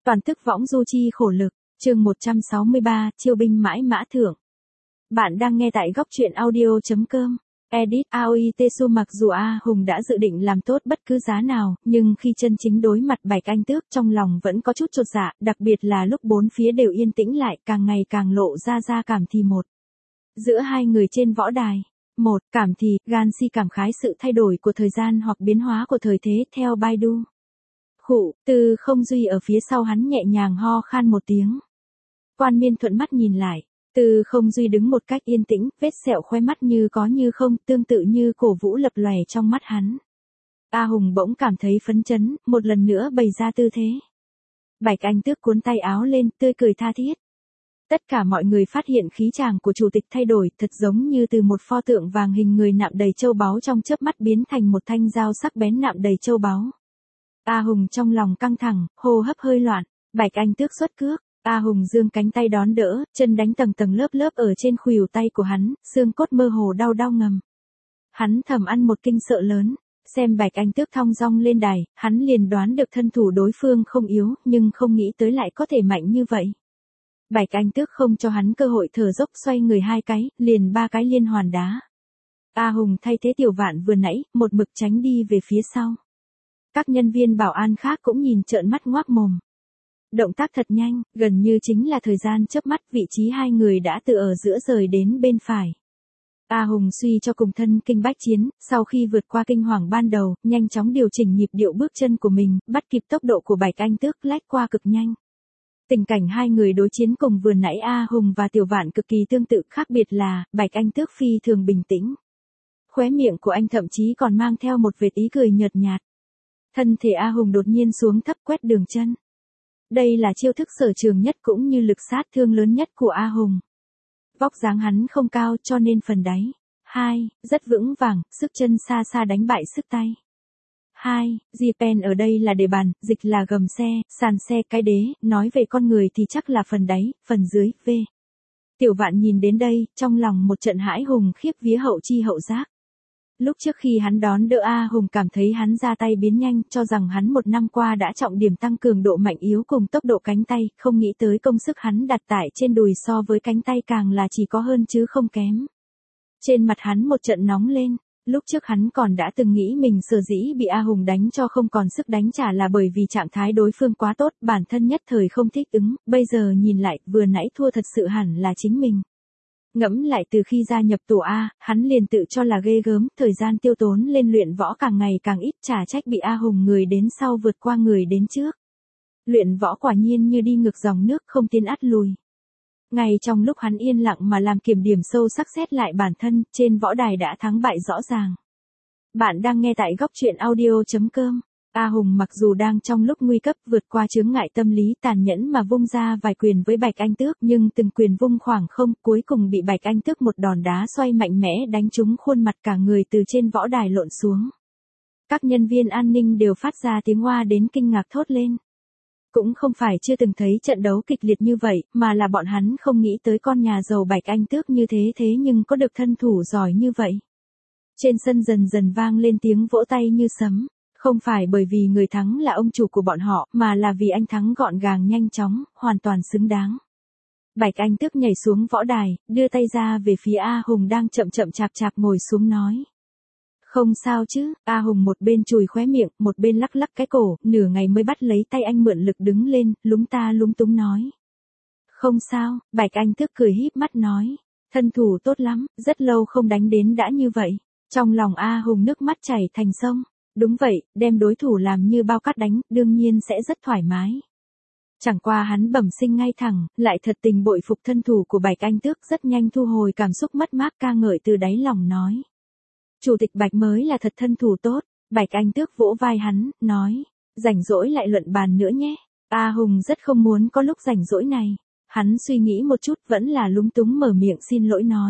Toàn tức võng du chi khổ lực, chương 163, chiêu binh mãi mã thượng. Bạn đang nghe tại góc truyện audio.com. Edit AOI Tesu. Mặc dù A Hùng đã dự định làm tốt bất cứ giá nào, nhưng khi chân chính đối mặt Bạch Anh Tước trong lòng vẫn có chút chột dạ, đặc biệt là lúc bốn phía đều yên tĩnh lại, càng ngày càng lộ ra cảm thì một. Giữa hai người trên võ đài. Một, cảm thì, gan si cảm khái sự thay đổi của thời gian hoặc biến hóa của thời thế theo Baidu. Khụ, Từ Không Duy ở phía sau hắn nhẹ nhàng ho khan một tiếng. Quan Miên thuận mắt nhìn lại. Từ Không Duy đứng một cách yên tĩnh, vết sẹo khoe mắt như có như không, tương tự như cổ vũ lập lòe trong mắt hắn. A Hùng bỗng cảm thấy phấn chấn, một lần nữa bày ra tư thế. Bạch Anh Tước cuốn tay áo lên, tươi cười tha thiết. Tất cả mọi người phát hiện khí chàng của chủ tịch thay đổi, thật giống như từ một pho tượng vàng hình người nạm đầy châu báu trong chớp mắt biến thành một thanh dao sắc bén nạm đầy châu báu. A Hùng trong lòng căng thẳng, hô hấp hơi loạn. Bạch Anh Tước xuất cước. A Hùng giương cánh tay đón đỡ, chân đánh tầng lớp ở trên khuỷu tay của hắn, xương cốt mơ hồ đau ngầm. Hắn thầm ăn một kinh sợ lớn, xem Bạch Anh Tước thong dong lên đài, hắn liền đoán được thân thủ đối phương không yếu, nhưng không nghĩ tới lại có thể mạnh như vậy. Bạch Anh Tước không cho hắn cơ hội thở dốc, xoay người hai cái, liền ba cái liên hoàn đá. A Hùng thay thế Tiểu Vạn vừa nãy, một mực tránh đi về phía sau. Các nhân viên bảo an khác cũng nhìn trợn mắt ngoác mồm. Động tác thật nhanh, gần như chính là thời gian chớp mắt, vị trí hai người đã từ ở giữa rời đến bên phải. A Hùng suy cho cùng thân kinh bách chiến, sau khi vượt qua kinh hoàng ban đầu, nhanh chóng điều chỉnh nhịp điệu bước chân của mình, bắt kịp tốc độ của Bạch Anh Tước, lách qua cực nhanh. Tình cảnh hai người đối chiến cùng vừa nãy A Hùng và Tiểu Vạn cực kỳ tương tự, khác biệt là, Bạch Anh Tước phi thường bình tĩnh. Khóe miệng của anh thậm chí còn mang theo một vệt ý cười nhợt nhạt. Thân thể A Hùng đột nhiên xuống thấp, quét đường chân. Đây là chiêu thức sở trường nhất cũng như lực sát thương lớn nhất của A Hùng. Vóc dáng hắn không cao cho nên phần đáy. 2. Rất vững vàng, sức chân xa đánh bại sức tay. 2. Pen ở đây là đề bàn, dịch là gầm xe, sàn xe, cái đế, nói về con người thì chắc là phần đáy, phần dưới, V. Tiểu Vạn nhìn đến đây, trong lòng một trận hãi hùng khiếp vía hậu chi hậu giác. Lúc trước khi hắn đón đỡ A Hùng cảm thấy hắn ra tay biến nhanh, cho rằng hắn một năm qua đã trọng điểm tăng cường độ mạnh yếu cùng tốc độ cánh tay, không nghĩ tới công sức hắn đặt tại trên đùi so với cánh tay càng là chỉ có hơn chứ không kém. Trên mặt hắn một trận nóng lên, lúc trước hắn còn đã từng nghĩ mình sở dĩ bị A Hùng đánh cho không còn sức đánh trả là bởi vì trạng thái đối phương quá tốt, bản thân nhất thời không thích ứng, bây giờ nhìn lại, vừa nãy thua thật sự hẳn là chính mình. Ngẫm lại từ khi gia nhập tổ A, hắn liền tự cho là ghê gớm, thời gian tiêu tốn lên luyện võ càng ngày càng ít, chả trách bị A Hùng người đến sau vượt qua người đến trước. Luyện võ quả nhiên như đi ngược dòng nước, không tiến ắt lùi. Ngay trong lúc hắn yên lặng mà làm kiểm điểm sâu sắc xét lại bản thân, trên võ đài đã thắng bại rõ ràng. Bạn đang nghe tại góc truyện audio.com. A Hùng mặc dù đang trong lúc nguy cấp vượt qua chướng ngại tâm lý, tàn nhẫn mà vung ra vài quyền với Bạch Anh Tước, nhưng từng quyền vung khoảng không, cuối cùng bị Bạch Anh Tước một đòn đá xoay mạnh mẽ đánh trúng khuôn mặt, cả người từ trên võ đài lộn xuống. Các nhân viên an ninh đều phát ra tiếng oa đến kinh ngạc thốt lên. Cũng không phải chưa từng thấy trận đấu kịch liệt như vậy, mà là bọn hắn không nghĩ tới con nhà giàu Bạch Anh Tước như thế nhưng có được thân thủ giỏi như vậy. Trên sân dần vang lên tiếng vỗ tay như sấm. Không phải bởi vì người thắng là ông chủ của bọn họ, mà là vì anh thắng gọn gàng nhanh chóng, hoàn toàn xứng đáng. Bạch Anh Tước nhảy xuống võ đài, đưa tay ra về phía A Hùng đang chậm chạp ngồi xuống nói. Không sao chứ, A Hùng một bên chùi khóe miệng, một bên lắc cái cổ, nửa ngày mới bắt lấy tay anh mượn lực đứng lên, lúng túng nói. Không sao, Bạch Anh Tước cười híp mắt nói. Thân thủ tốt lắm, rất lâu không đánh đến đã như vậy. Trong lòng A Hùng nước mắt chảy thành sông. Đúng vậy, đem đối thủ làm như bao cát đánh, đương nhiên sẽ rất thoải mái. Chẳng qua hắn bẩm sinh ngay thẳng, lại thật tình bội phục thân thủ của Bạch Anh Tước, rất nhanh thu hồi cảm xúc mất mát, ca ngợi từ đáy lòng nói. Chủ tịch Bạch mới là thật thân thủ tốt. Bạch Anh Tước vỗ vai hắn, nói. Rảnh rỗi lại luận bàn nữa nhé. A Hùng rất không muốn có lúc rảnh rỗi này. Hắn suy nghĩ một chút, vẫn là lúng túng mở miệng xin lỗi nói.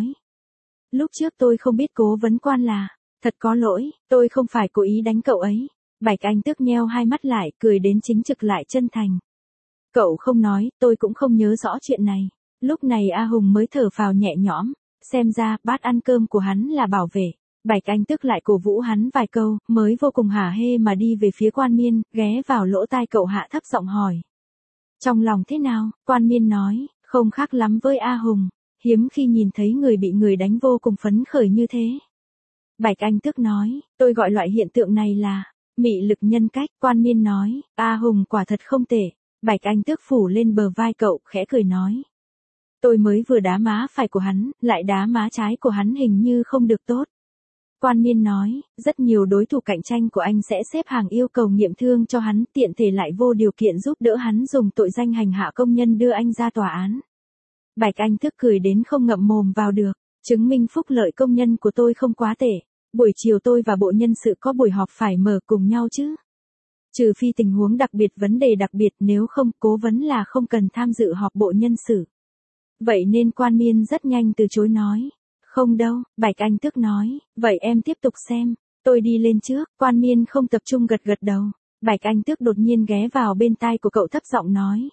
Lúc trước tôi không biết Cố vấn quan là. Thật có lỗi, tôi không phải cố ý đánh cậu ấy. Bạch Anh Tước nheo hai mắt lại, cười đến chính trực lại chân thành. Cậu không nói, tôi cũng không nhớ rõ chuyện này. Lúc này A Hùng mới thở phào nhẹ nhõm, xem ra bát ăn cơm của hắn là bảo vệ. Bạch Anh Tước lại cổ vũ hắn vài câu, mới vô cùng hả hê mà đi về phía Quan Miên, ghé vào lỗ tai cậu hạ thấp giọng hỏi. Trong lòng thế nào? Quan Miên nói, không khác lắm với A Hùng, hiếm khi nhìn thấy người bị người đánh vô cùng phấn khởi như thế. Bạch Anh Tước nói, tôi gọi loại hiện tượng này là mị lực nhân cách. Quan Miên nói, A Hùng quả thật không tệ. Bạch Anh Tước phủ lên bờ vai cậu, khẽ cười nói. Tôi mới vừa đá má phải của hắn, lại đá má trái của hắn hình như không được tốt. Quan Miên nói, rất nhiều đối thủ cạnh tranh của anh sẽ xếp hàng yêu cầu nghiệm thương cho hắn, tiện thể lại vô điều kiện giúp đỡ hắn dùng tội danh hành hạ công nhân đưa anh ra tòa án. Bạch Anh Tước cười đến không ngậm mồm vào được, chứng minh phúc lợi công nhân của tôi không quá tệ. Buổi chiều tôi và bộ nhân sự có buổi họp phải mở cùng nhau chứ. Trừ phi tình huống đặc biệt, vấn đề đặc biệt, nếu không, cố vấn là không cần tham dự họp bộ nhân sự. Vậy nên Quan Miên rất nhanh từ chối nói. Không đâu, Bạch Anh Tước nói, vậy em tiếp tục xem, tôi đi lên trước. Quan Miên không tập trung gật gật đầu. Bạch Anh Tước đột nhiên ghé vào bên tai của cậu thấp giọng nói.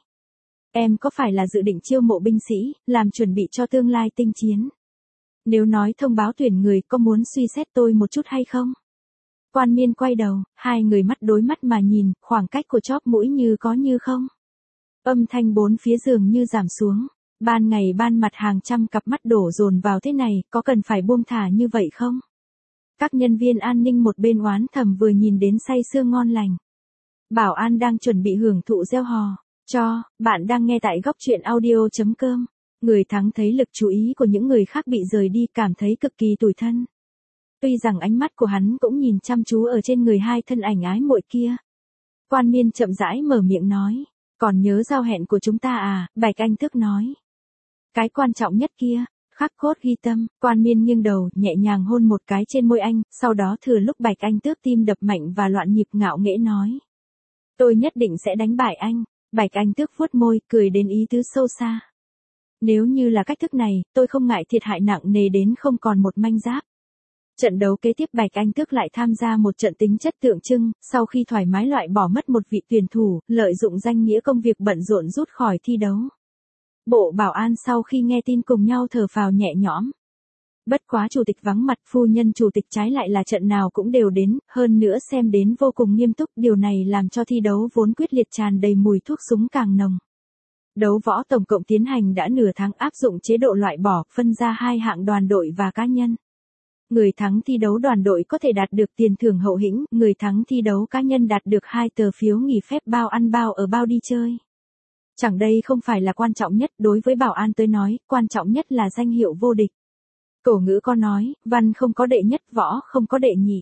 Em có phải là dự định chiêu mộ binh sĩ, làm chuẩn bị cho tương lai tinh chiến? Nếu nói thông báo tuyển người, có muốn suy xét tôi một chút hay không? Quan Miên quay đầu, hai người mắt đối mắt mà nhìn, khoảng cách của chóp mũi như có như không. Âm thanh bốn phía giường như giảm xuống. Ban ngày ban mặt hàng trăm cặp mắt đổ dồn vào thế này, có cần phải buông thả như vậy không? Các nhân viên an ninh một bên oán thầm vừa nhìn đến say sưa ngon lành. Bảo an đang chuẩn bị hưởng thụ reo hò. Bạn đang nghe tại góc truyện audio.com. Người thắng thấy lực chú ý của những người khác bị rời đi, cảm thấy cực kỳ tủi thân. Tuy rằng ánh mắt của hắn cũng nhìn chăm chú ở trên người hai thân ảnh ái muội kia. Quan Miên chậm rãi mở miệng nói. Còn nhớ giao hẹn của chúng ta à? Bạch Anh Tước nói. Cái quan trọng nhất kia, khắc cốt ghi tâm. Quan Miên nghiêng đầu, nhẹ nhàng hôn một cái trên môi anh, sau đó thừa lúc Bạch Anh Tước tim đập mạnh và loạn nhịp ngạo nghễ nói. Tôi nhất định sẽ đánh bại anh. Bạch Anh Tước vuốt môi, cười đến ý tứ sâu xa. Nếu như là cách thức này, tôi không ngại thiệt hại nặng nề đến không còn một manh giáp. Trận đấu kế tiếp Bạch Anh Tước lại tham gia một trận tính chất tượng trưng, sau khi thoải mái loại bỏ mất một vị tuyển thủ, lợi dụng danh nghĩa công việc bận rộn rút khỏi thi đấu. Bộ bảo an sau khi nghe tin cùng nhau thở phào nhẹ nhõm. Bất quá chủ tịch vắng mặt, phu nhân chủ tịch trái lại là trận nào cũng đều đến, hơn nữa xem đến vô cùng nghiêm túc, điều này làm cho thi đấu vốn quyết liệt tràn đầy mùi thuốc súng càng nồng. Đấu võ tổng cộng tiến hành đã nửa tháng, áp dụng chế độ loại bỏ, phân ra hai hạng đoàn đội và cá nhân. Người thắng thi đấu đoàn đội có thể đạt được tiền thưởng hậu hĩnh, người thắng thi đấu cá nhân đạt được 2 tờ phiếu nghỉ phép bao ăn bao ở bao đi chơi. Chẳng đây không phải là quan trọng nhất, đối với bảo an tới nói, quan trọng nhất là danh hiệu vô địch. Cổ ngữ có nói, văn không có đệ nhất, võ không có đệ nhị.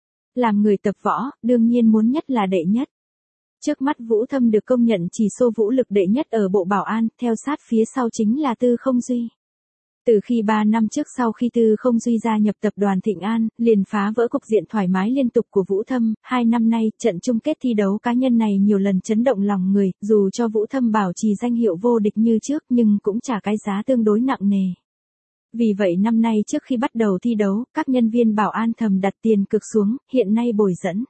Làm người tập võ, đương nhiên muốn nhất là đệ nhất. Trước mắt Vũ Thâm được công nhận chỉ số vũ lực đệ nhất ở bộ bảo an, theo sát phía sau chính là Tư Không Duy. Từ khi 3 năm trước sau khi Tư Không Duy gia nhập tập đoàn Thịnh An, liền phá vỡ cục diện thoải mái liên tục của Vũ Thâm, 2 năm nay, trận chung kết thi đấu cá nhân này nhiều lần chấn động lòng người, dù cho Vũ Thâm bảo trì danh hiệu vô địch như trước nhưng cũng trả cái giá tương đối nặng nề. Vì vậy năm nay trước khi bắt đầu thi đấu, các nhân viên bảo an thầm đặt tiền cược xuống, hiện nay bồi dẫn.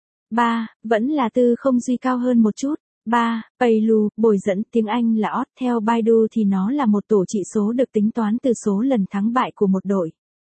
3, vẫn là Tư Không Duy cao hơn một chút. 3. Paylu, bồi dẫn, tiếng Anh là odds, theo Baidu thì nó là một tổ trị số được tính toán từ số lần thắng bại của một đội,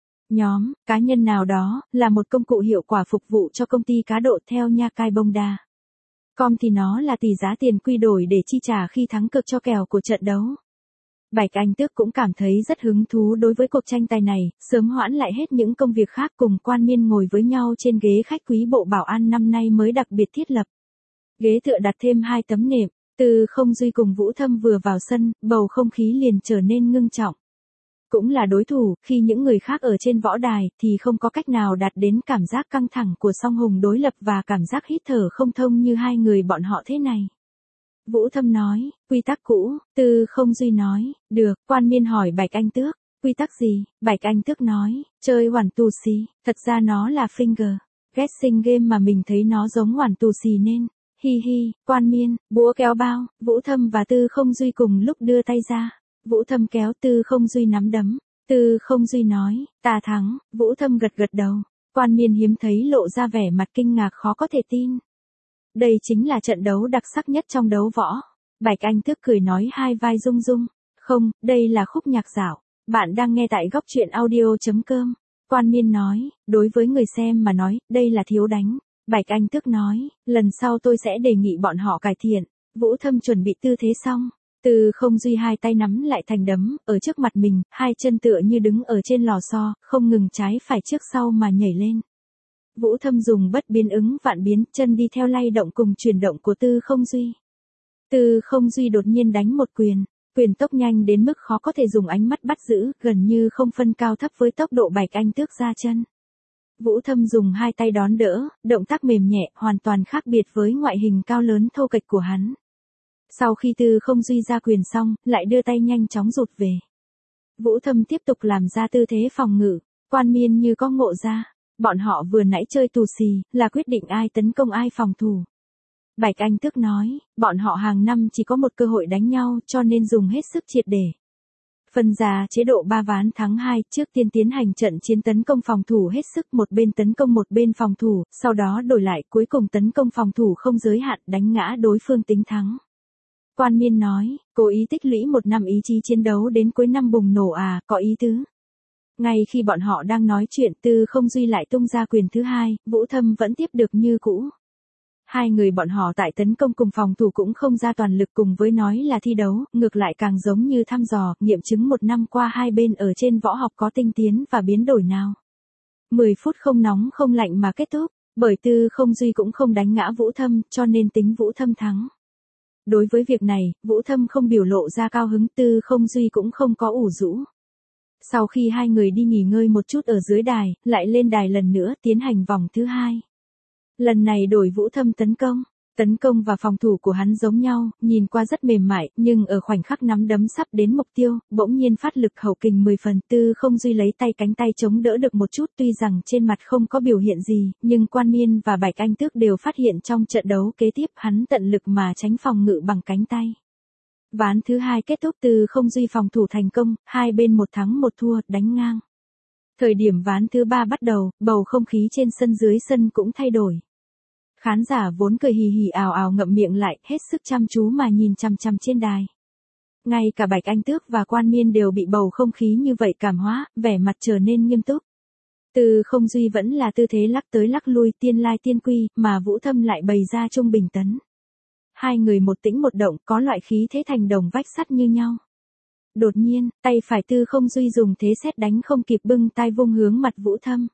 nhóm, cá nhân nào đó, là một công cụ hiệu quả phục vụ cho công ty cá độ theo Nha Cai Bongda. Com thì nó là tỷ giá tiền quy đổi để chi trả khi thắng cược cho kèo của trận đấu. Bạch Anh Tước cũng cảm thấy rất hứng thú đối với cuộc tranh tài này, sớm hoãn lại hết những công việc khác cùng Quan Miên ngồi với nhau trên ghế khách quý bộ bảo an năm nay mới đặc biệt thiết lập. Ghế tựa đặt thêm 2 tấm nệm, Tư Không Duy cùng Vũ Thâm vừa vào sân, bầu không khí liền trở nên ngưng trọng. Cũng là đối thủ, khi những người khác ở trên võ đài thì không có cách nào đạt đến cảm giác căng thẳng của song hùng đối lập và cảm giác hít thở không thông như hai người bọn họ thế này. Vũ Thâm nói, quy tắc cũ. Tư Không Duy nói, được. Quan Miên hỏi Bạch Anh Tước, quy tắc gì? Bạch Anh Tước nói, chơi hoàn tù xì, thật ra nó là finger guessing game mà mình thấy nó giống hoàn tù xì nên. Hi hi. Quan Miên, búa kéo bao. Vũ Thâm và Tư Không Duy cùng lúc đưa tay ra. Vũ Thâm kéo, Tư Không Duy nắm đấm. Tư Không Duy nói, ta thắng. Vũ Thâm gật gật đầu. Quan Miên hiếm thấy lộ ra vẻ mặt kinh ngạc khó có thể tin. Đây chính là trận đấu đặc sắc nhất trong đấu võ. Bạch Anh Tước cười nói hai vai rung rung. Không, đây là khúc nhạc dạo. Bạn đang nghe tại góc truyện audio.com. Quan Miên nói, đối với người xem mà nói, đây là thiếu đánh. Bạch Anh Tước nói, lần sau tôi sẽ đề nghị bọn họ cải thiện. Vũ Thâm chuẩn bị tư thế xong. Tư Không Duy hai tay nắm lại thành đấm, ở trước mặt mình, hai chân tựa như đứng ở trên lò xo, không ngừng trái phải trước sau mà nhảy lên. Vũ Thâm dùng bất biến ứng vạn biến, chân đi theo lay động cùng chuyển động của Tư Không Duy. Tư Không Duy đột nhiên đánh một quyền, quyền tốc nhanh đến mức khó có thể dùng ánh mắt bắt giữ, gần như không phân cao thấp với tốc độ Bạch Anh Tước ra chân. Vũ Thâm dùng hai tay đón đỡ, động tác mềm nhẹ, hoàn toàn khác biệt với ngoại hình cao lớn thô kệch của hắn. Sau khi Tư Không Duy ra quyền xong, lại đưa tay nhanh chóng rụt về. Vũ Thâm tiếp tục làm ra tư thế phòng ngự, Quan Miên như có ngộ ra. Bọn họ vừa nãy chơi tù xì, là quyết định ai tấn công ai phòng thủ. Bạch Anh Tước nói, bọn họ hàng năm chỉ có một cơ hội đánh nhau cho nên dùng hết sức triệt để. Phân ra chế độ 3 ván thắng 2, trước tiên tiến hành trận chiến tấn công phòng thủ hết sức, một bên tấn công một bên phòng thủ, sau đó đổi lại, cuối cùng tấn công phòng thủ không giới hạn, đánh ngã đối phương tính thắng. Quan Miên nói, cố ý tích lũy một năm ý chí chiến đấu đến cuối năm bùng nổ à, có ý tứ. Ngay khi bọn họ đang nói chuyện, Tư Không Duy lại tung ra quyền thứ hai, Vũ Thâm vẫn tiếp được như cũ. Hai người bọn họ tại tấn công cùng phòng thủ cũng không ra toàn lực, cùng với nói là thi đấu, ngược lại càng giống như thăm dò, nghiệm chứng một năm qua hai bên ở trên võ học có tinh tiến và biến đổi nào. 10 phút không nóng không lạnh mà kết thúc, bởi Tư Không Duy cũng không đánh ngã Vũ Thâm, cho nên tính Vũ Thâm thắng. Đối với việc này, Vũ Thâm không biểu lộ ra cao hứng, Tư Không Duy cũng không có ủ rũ. Sau khi hai người đi nghỉ ngơi một chút ở dưới đài, lại lên đài lần nữa, tiến hành vòng thứ hai. Lần này đổi Vũ Thâm tấn công. Tấn công và phòng thủ của hắn giống nhau, nhìn qua rất mềm mại, nhưng ở khoảnh khắc nắm đấm sắp đến mục tiêu, bỗng nhiên phát lực hậu kình 10 phần. Tư Không Duy lấy tay cánh tay chống đỡ được một chút, tuy rằng trên mặt không có biểu hiện gì, nhưng Quan Miên và Bạch Anh Tước đều phát hiện trong trận đấu kế tiếp hắn tận lực mà tránh phòng ngự bằng cánh tay. Ván thứ hai kết thúc, Tư Không Duy phòng thủ thành công, hai bên một thắng một thua, đánh ngang. Thời điểm ván thứ ba bắt đầu, bầu không khí trên sân dưới sân cũng thay đổi. Khán giả vốn cười hì hì ào ào ngậm miệng lại, hết sức chăm chú mà nhìn chằm chằm trên đài. Ngay cả Bạch Anh Tước và Quan Miên đều bị bầu không khí như vậy cảm hóa, vẻ mặt trở nên nghiêm túc. Tư Không Duy vẫn là tư thế lắc tới lắc lui, tiên lai tiên quy, mà Vũ Thâm lại bày ra trung bình tấn. Hai người một tĩnh một động, có loại khí thế thành đồng vách sắt như nhau. Đột nhiên, tay phải Tư Không Duy dùng thế sét đánh không kịp bưng tay vung hướng mặt Vũ Thâm.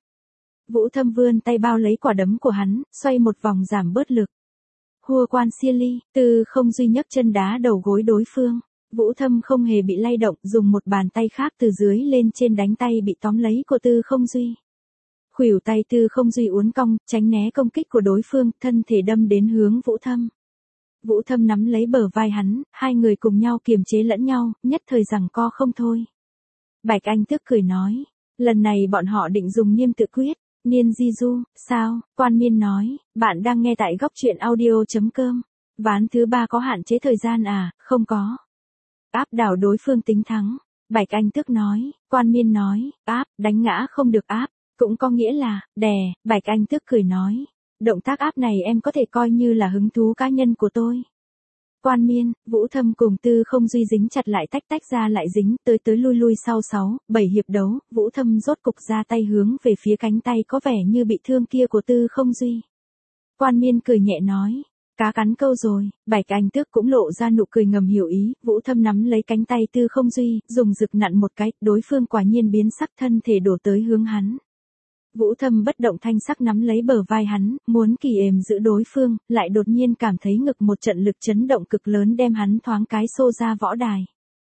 Vũ Thâm vươn tay bao lấy quả đấm của hắn, xoay một vòng giảm bớt lực. Hua Quan Xia Ly, Tư Không Duy nhấc chân đá đầu gối đối phương. Vũ Thâm không hề bị lay động, dùng một bàn tay khác từ dưới lên trên đánh tay bị tóm lấy của Tư Không Duy. Khuỷu tay Tư Không Duy uốn cong, tránh né công kích của đối phương, thân thể đâm đến hướng Vũ Thâm. Vũ Thâm nắm lấy bờ vai hắn, hai người cùng nhau kiềm chế lẫn nhau, nhất thời giằng co không thôi. Bạch Anh Tước cười nói, lần này bọn họ định dùng niêm tự quyết. Niên Di Du, sao? Quan Miên nói, bạn đang nghe tại góc truyện audio.com. Ván thứ ba có hạn chế thời gian à? Không có. Áp đảo đối phương tính thắng. Bạch Anh Tước nói, Quan Miên nói, áp, đánh ngã không được áp, cũng có nghĩa là, đè. Bạch Anh Tước cười nói, động tác áp này em có thể coi như là hứng thú cá nhân của tôi. Quan Miên, Vũ Thâm cùng Tư Không Duy dính chặt lại, tách ra lại dính, tới lui sau 6, 7 hiệp đấu, Vũ Thâm rốt cục ra tay hướng về phía cánh tay có vẻ như bị thương kia của Tư Không Duy. Quan Miên cười nhẹ nói, cá cắn câu rồi. Bạch Anh Tước cũng lộ ra nụ cười ngầm hiểu ý, Vũ Thâm nắm lấy cánh tay Tư Không Duy, dùng rực nặn một cái, đối phương quả nhiên biến sắc, thân thể đổ tới hướng hắn. Vũ Thâm bất động thanh sắc nắm lấy bờ vai hắn, muốn kỳ ềm giữ đối phương, lại đột nhiên cảm thấy ngực một trận lực chấn động cực lớn đem hắn thoáng cái xô ra võ đài.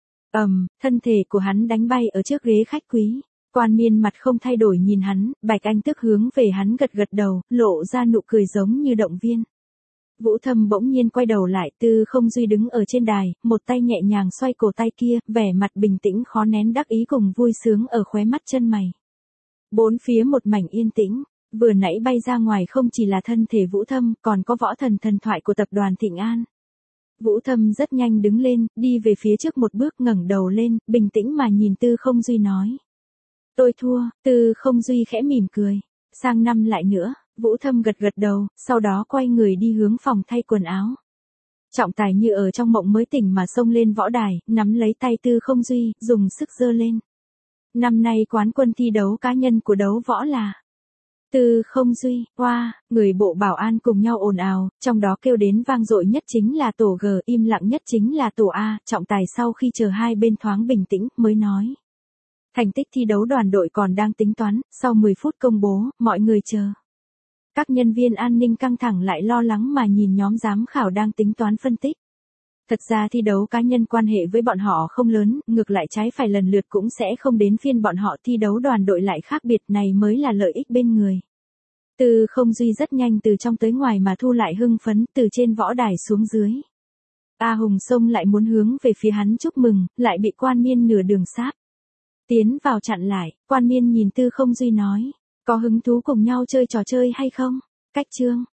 Thân thể của hắn đánh bay ở trước ghế khách quý. Quan Miên mặt không thay đổi nhìn hắn, Bạch Anh Tước hướng về hắn gật gật đầu, lộ ra nụ cười giống như động viên. Vũ Thâm bỗng nhiên quay đầu lại, Tư Không Duy đứng ở trên đài, một tay nhẹ nhàng xoay cổ tay kia, vẻ mặt bình tĩnh khó nén đắc ý cùng vui sướng ở khóe mắt chân mày. Bốn phía một mảnh yên tĩnh, vừa nãy bay ra ngoài không chỉ là thân thể Vũ Thâm, còn có võ thần thần thoại của tập đoàn Thịnh An. Vũ Thâm rất nhanh đứng lên, đi về phía trước một bước, ngẩng đầu lên, bình tĩnh mà nhìn Tư Không Duy nói. Tôi thua. Tư Không Duy khẽ mỉm cười. Sang năm lại nữa. Vũ Thâm gật gật đầu, sau đó quay người đi hướng phòng thay quần áo. Trọng tài như ở trong mộng mới tỉnh mà xông lên võ đài, nắm lấy tay Tư Không Duy, dùng sức giơ lên. Năm nay quán quân thi đấu cá nhân của đấu võ là Tư Không Duy, oa, người bộ bảo an cùng nhau ồn ào, trong đó kêu đến vang dội nhất chính là tổ G, im lặng nhất chính là tổ A, trọng tài sau khi chờ hai bên thoáng bình tĩnh, mới nói. Thành tích thi đấu đoàn đội còn đang tính toán, sau 10 phút công bố, mọi người chờ. Các nhân viên an ninh căng thẳng lại lo lắng mà nhìn nhóm giám khảo đang tính toán phân tích. Thật ra thi đấu cá nhân quan hệ với bọn họ không lớn, ngược lại trái phải lần lượt cũng sẽ không đến phiên bọn họ, thi đấu đoàn đội lại khác biệt, này mới là lợi ích bên người. Tư Không Duy rất nhanh từ trong tới ngoài mà thu lại hưng phấn, từ trên võ đài xuống dưới. A Hùng xông lại muốn hướng về phía hắn chúc mừng, lại bị Quan Miên nửa đường sáp. Tiến vào chặn lại, Quan Miên nhìn Tư Không Duy nói, có hứng thú cùng nhau chơi trò chơi hay không? Cách chương.